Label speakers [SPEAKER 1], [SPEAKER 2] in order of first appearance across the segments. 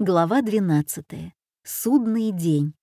[SPEAKER 1] Глава 12. Судный день.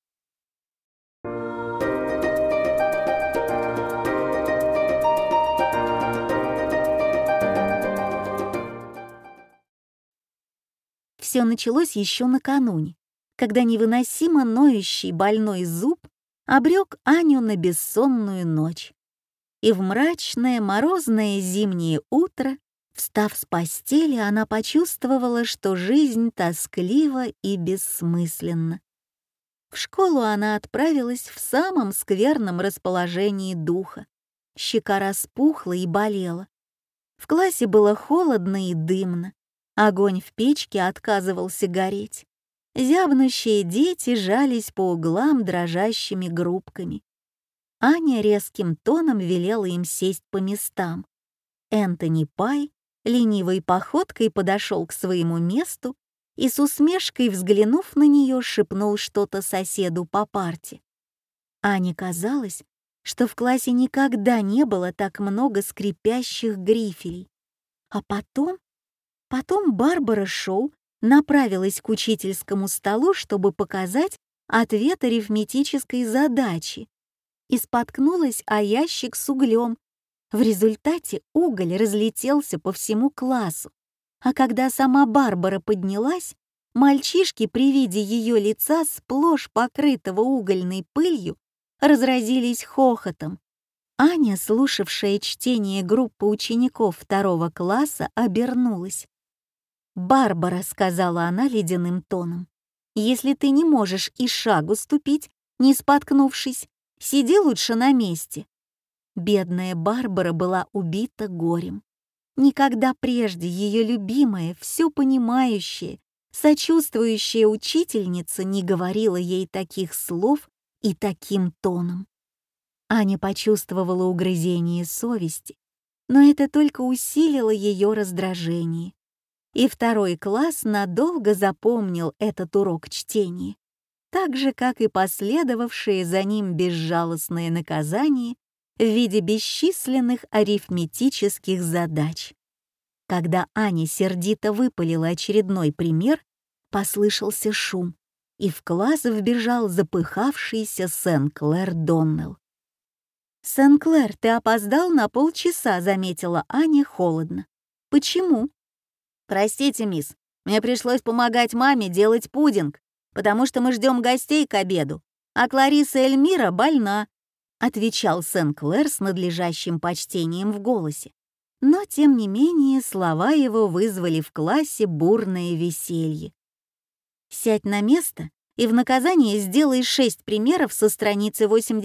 [SPEAKER 1] Все началось еще накануне, когда невыносимо ноющий больной зуб обрек Аню на бессонную ночь. И в мрачное морозное зимнее утро, встав с постели, она почувствовала, что жизнь тосклива и бессмысленна. В школу она отправилась в самом скверном расположении духа. Щека распухла и болела. В классе было холодно и дымно. Огонь в печке отказывался гореть. Зябнущие дети жались по углам дрожащими группками. Аня резким тоном велела им сесть по местам. Энтони Пай ленивой походкой подошел к своему месту и с усмешкой, взглянув на нее, шепнул что-то соседу по парте. Ане казалось, что в классе никогда не было так много скрипящих грифелей. А потом Барбара Шоу направилась к учительскому столу, чтобы показать ответ арифметической задачи, и споткнулась о ящик с углем. В результате уголь разлетелся по всему классу, а когда сама Барбара поднялась, мальчишки при виде ее лица, сплошь покрытого угольной пылью, разразились хохотом. Аня, слушавшая чтение группы учеников 2 класса, обернулась. «Барбара», — сказала она ледяным тоном, — «если ты не можешь и шагу ступить, не споткнувшись, сиди лучше на месте». Бедная Барбара была убита горем. Никогда прежде ее любимая, все понимающая, сочувствующая учительница не говорила ей таких слов и таким тоном. Аня почувствовала угрызение совести, но это только усилило ее раздражение. И 2 класс надолго запомнил этот урок чтения, так же, как и последовавшее за ним безжалостное наказание в виде бесчисленных арифметических задач. Когда Аня сердито выпалила очередной пример, послышался шум, и в класс вбежал запыхавшийся Сен-Клэр Доннелл. «Сен-Клэр, ты опоздал на полчаса», — заметила Аня холодно. «Почему?» «Простите, мисс, мне пришлось помогать маме делать пудинг, потому что мы ждем гостей к обеду, а Клариса Эльмира больна», — отвечал Сен-Клэр с надлежащим почтением в голосе. Но, тем не менее, слова его вызвали в классе бурное веселье. «Сядь на место и в наказание сделай 6 примеров со страницы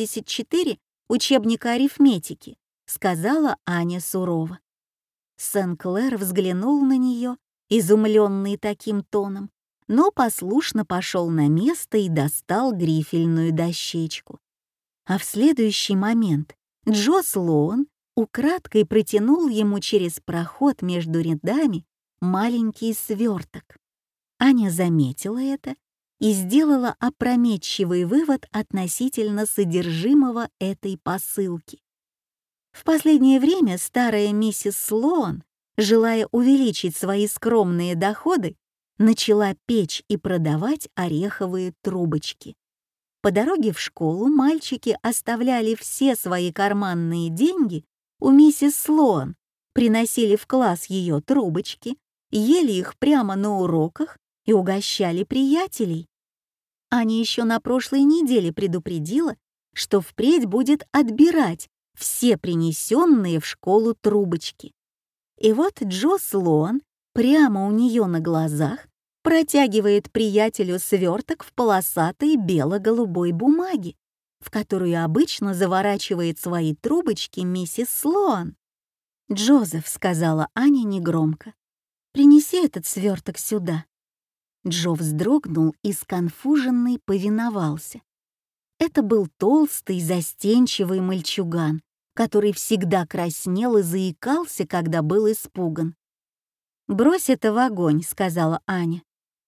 [SPEAKER 1] 84 учебника арифметики», — сказала Аня сурово. Сен-Клэр взглянул на нее, изумленный таким тоном, но послушно пошел на место и достал грифельную дощечку. А в следующий момент Джо Слоун украдкой протянул ему через проход между рядами маленький сверток. Аня заметила это и сделала опрометчивый вывод относительно содержимого этой посылки. В последнее время старая миссис Слоун, желая увеличить свои скромные доходы, начала печь и продавать ореховые трубочки. По дороге в школу мальчики оставляли все свои карманные деньги у миссис Слоун, приносили в класс ее трубочки, ели их прямо на уроках и угощали приятелей. Аня еще на прошлой неделе предупредила, что впредь будет отбирать все принесенные в школу трубочки. И вот Джо Слоун прямо у нее на глазах протягивает приятелю сверток в полосатой бело-голубой бумаге, в которую обычно заворачивает свои трубочки миссис Слоун. «Джозеф», — сказала Аня негромко, — «принеси этот сверток сюда». Джо вздрогнул и сконфуженный повиновался. Это был толстый, застенчивый мальчуган, который всегда краснел и заикался, когда был испуган. «Брось это в огонь», — сказала Аня.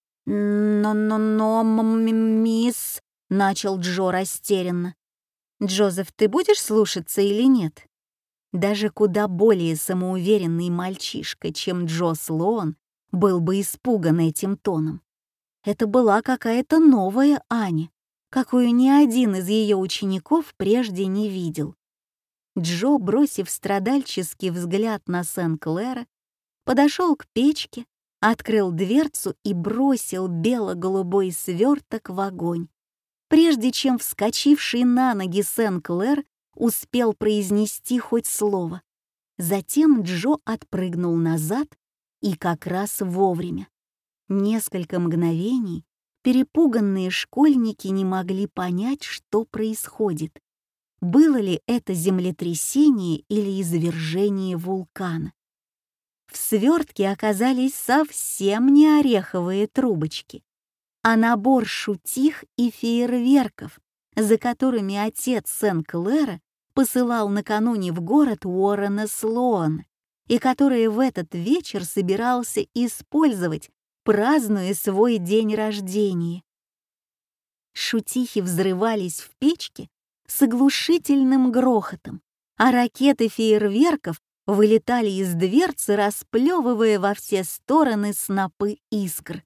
[SPEAKER 1] «Но, мисс», — начал Джо растерянно. «Джозеф, ты будешь слушаться или нет?» Даже куда более самоуверенный мальчишка, чем Джо Слоун, был бы испуган этим тоном. Это была какая-то новая Аня, какую ни один из ее учеников прежде не видел. Джо, бросив страдальческий взгляд на Сен-Клэра, подошел к печке, открыл дверцу и бросил бело-голубой сверток в огонь, прежде чем вскочивший на ноги Сен-Клэр успел произнести хоть слово. Затем Джо отпрыгнул назад и как раз вовремя. Несколько мгновений перепуганные школьники не могли понять, что происходит. Было ли это землетрясение или извержение вулкана? В свертке оказались совсем не ореховые трубочки, а набор шутих и фейерверков, за которыми отец Сен-Клэра посылал накануне в город Уоррена Слоана, и которые в этот вечер собирался использовать, празднуя свой день рождения. Шутихи взрывались в печке с оглушительным грохотом, а ракеты фейерверков вылетали из дверцы, расплевывая во все стороны снопы искр.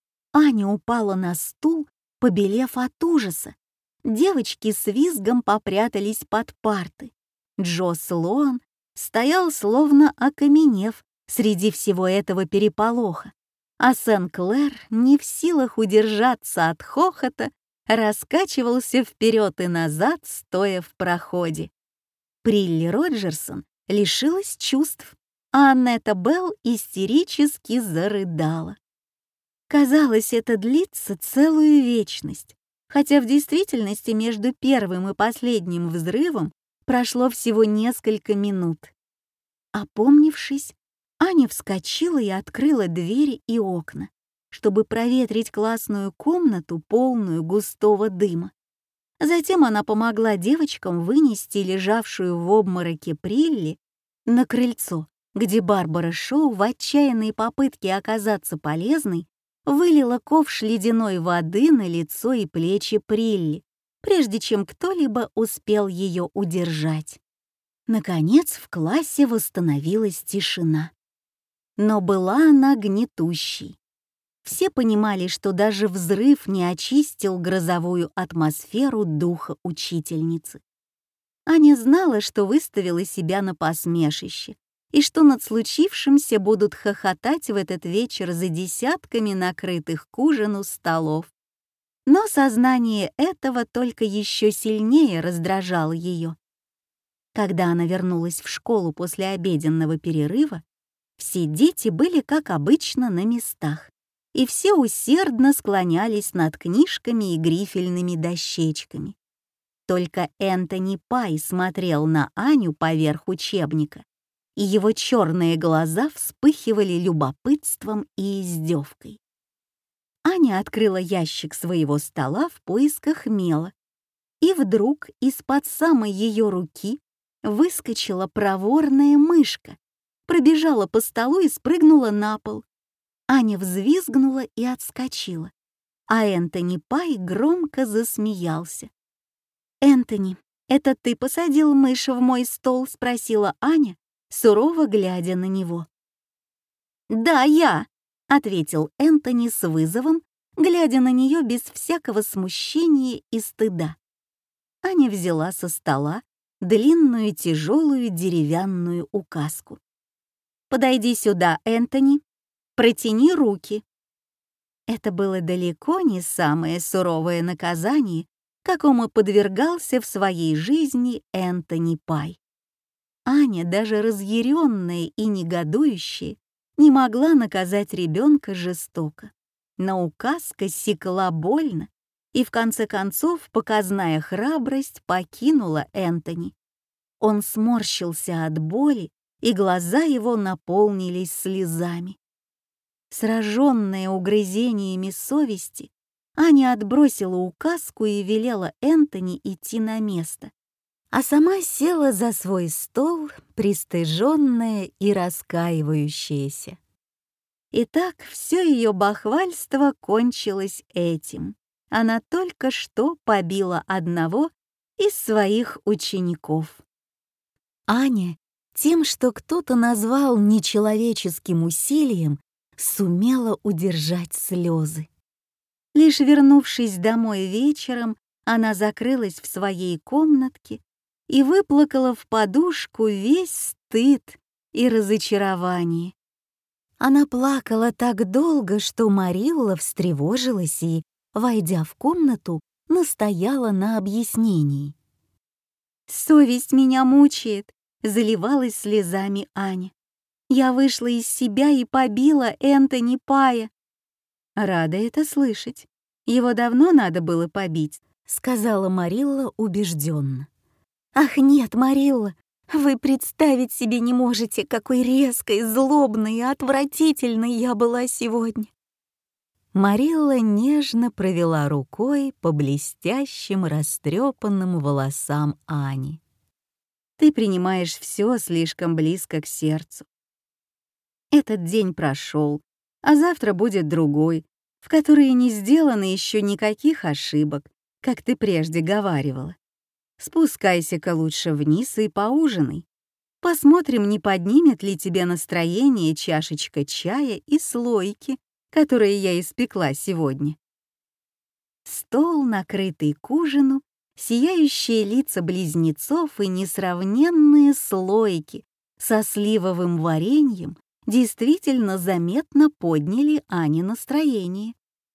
[SPEAKER 1] Аня упала на стул, побелев от ужаса. Девочки с визгом попрятались под парты. Джо Слоан стоял словно окаменев среди всего этого переполоха, а Сен-Клэр, не в силах удержаться от хохота, раскачивался вперед и назад, стоя в проходе. Прилли Роджерсон лишилась чувств, а Аннетта Белл истерически зарыдала. Казалось, это длится целую вечность, хотя в действительности между первым и последним взрывом прошло всего несколько минут. Опомнившись, Аня вскочила и открыла двери и окна, чтобы проветрить классную комнату, полную густого дыма. Затем она помогла девочкам вынести лежавшую в обмороке Прилли на крыльцо, где Барбара Шоу в отчаянной попытке оказаться полезной вылила ковш ледяной воды на лицо и плечи Прилли, прежде чем кто-либо успел ее удержать. Наконец в классе восстановилась тишина. Но была она гнетущей. Все понимали, что даже взрыв не очистил грозовую атмосферу духа учительницы. Аня знала, что выставила себя на посмешище, и что над случившимся будут хохотать в этот вечер за десятками накрытых к ужину столов. Но сознание этого только еще сильнее раздражало ее. Когда она вернулась в школу после обеденного перерыва, все дети были, как обычно, на местах, и все усердно склонялись над книжками и грифельными дощечками. Только Энтони Пай смотрел на Аню поверх учебника, и его черные глаза вспыхивали любопытством и издевкой. Аня открыла ящик своего стола в поисках мела, и вдруг из-под самой ее руки выскочила проворная мышка, пробежала по столу и спрыгнула на пол. Аня взвизгнула и отскочила, а Энтони Пай громко засмеялся. «Энтони, это ты посадил мышь в мой стол?» — спросила Аня, сурово глядя на него. «Да, я», — ответил Энтони с вызовом, глядя на нее без всякого смущения и стыда. Аня взяла со стола длинную тяжелую деревянную указку. «Подойди сюда, Энтони, протяни руки». Это было далеко не самое суровое наказание, какому подвергался в своей жизни Энтони Пай. Аня, даже разъяренная и негодующая, не могла наказать ребенка жестоко. Но указка секла больно, и в конце концов показная храбрость покинула Энтони. Он сморщился от боли, и глаза его наполнились слезами. Сраженная угрызениями совести, Аня отбросила указку и велела Энтони идти на место, а сама села за свой стол, пристыженная и раскаивающаяся. Итак, все ее бахвальство кончилось этим. Она только что побила одного из своих учеников. Аня, тем, что кто-то назвал нечеловеческим усилием, сумела удержать слезы. Лишь вернувшись домой вечером, она закрылась в своей комнатке и выплакала в подушку весь стыд и разочарование. Она плакала так долго, что Марилла встревожилась и, войдя в комнату, настояла на объяснении. «Совесть меня мучает», — заливалась слезами Аня. «Я вышла из себя и побила Энтони Пая». «Рада это слышать. Его давно надо было побить», — сказала Марилла убежденно. «Ах нет, Марилла, вы представить себе не можете, какой резкой, злобной и отвратительной я была сегодня». Марилла нежно провела рукой по блестящим растрепанным волосам Ани. «Ты принимаешь все слишком близко к сердцу. Этот день прошел, а завтра будет другой, в который не сделано еще никаких ошибок, как ты прежде говаривала. Спускайся-ка лучше вниз и поужинай. Посмотрим, не поднимет ли тебе настроение чашечка чая и слойки, которые я испекла сегодня». Стол, накрытый к ужину, сияющие лица близнецов и несравненные слойки со сливовым вареньем действительно заметно подняли Ане настроение.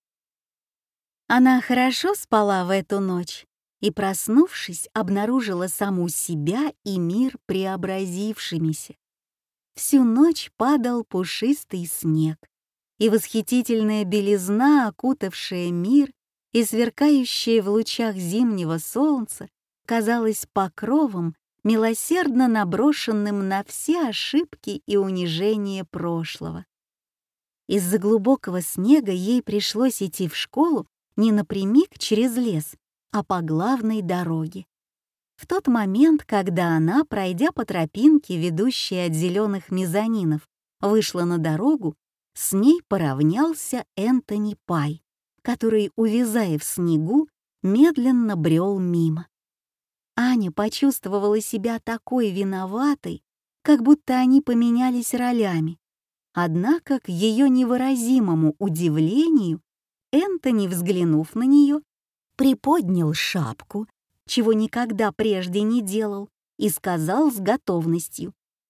[SPEAKER 1] Она хорошо спала в эту ночь и, проснувшись, обнаружила саму себя и мир преобразившимися. Всю ночь падал пушистый снег, и восхитительная белизна, окутавшая мир и сверкающая в лучах зимнего солнца, казалась покровом, милосердно наброшенным на все ошибки и унижения прошлого. Из-за глубокого снега ей пришлось идти в школу не напрямик через лес, а по главной дороге. В тот момент, когда она, пройдя по тропинке, ведущей от зеленых мезонинов, вышла на дорогу, с ней поравнялся Энтони Пай, который, увязая в снегу, медленно брел мимо. Аня почувствовала себя такой виноватой, как будто они поменялись ролями. Однако, к ее невыразимому удивлению, Энтони, взглянув на нее, приподнял шапку, чего никогда прежде не делал, и сказал с готовностью: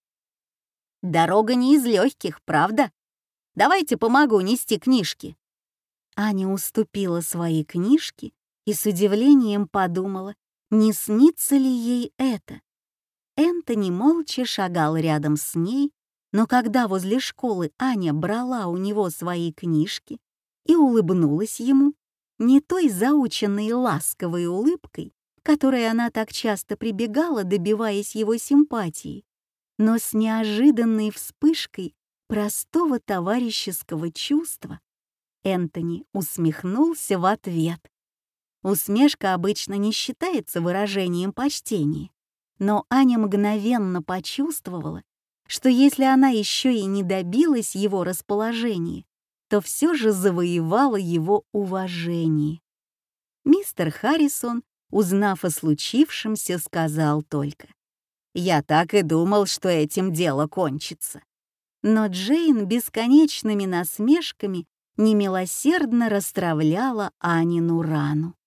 [SPEAKER 1] «Дорога не из легких, правда? Давайте помогу нести книжки». Аня уступила свои книжки и с удивлением подумала, не снится ли ей это. Энтони молча шагал рядом с ней, но когда возле школы Аня брала у него свои книжки и улыбнулась ему, не той заученной ласковой улыбкой, которой она так часто прибегала, добиваясь его симпатии, но с неожиданной вспышкой простого товарищеского чувства, Энтони усмехнулся в ответ. Усмешка обычно не считается выражением почтения, но Аня мгновенно почувствовала, что если она еще и не добилась его расположения, то все же завоевала его уважение. Мистер Харрисон, узнав о случившемся, сказал только: «Я так и думал, что этим дело кончится». Но Джейн бесконечными насмешками немилосердно расстравляла Анину рану.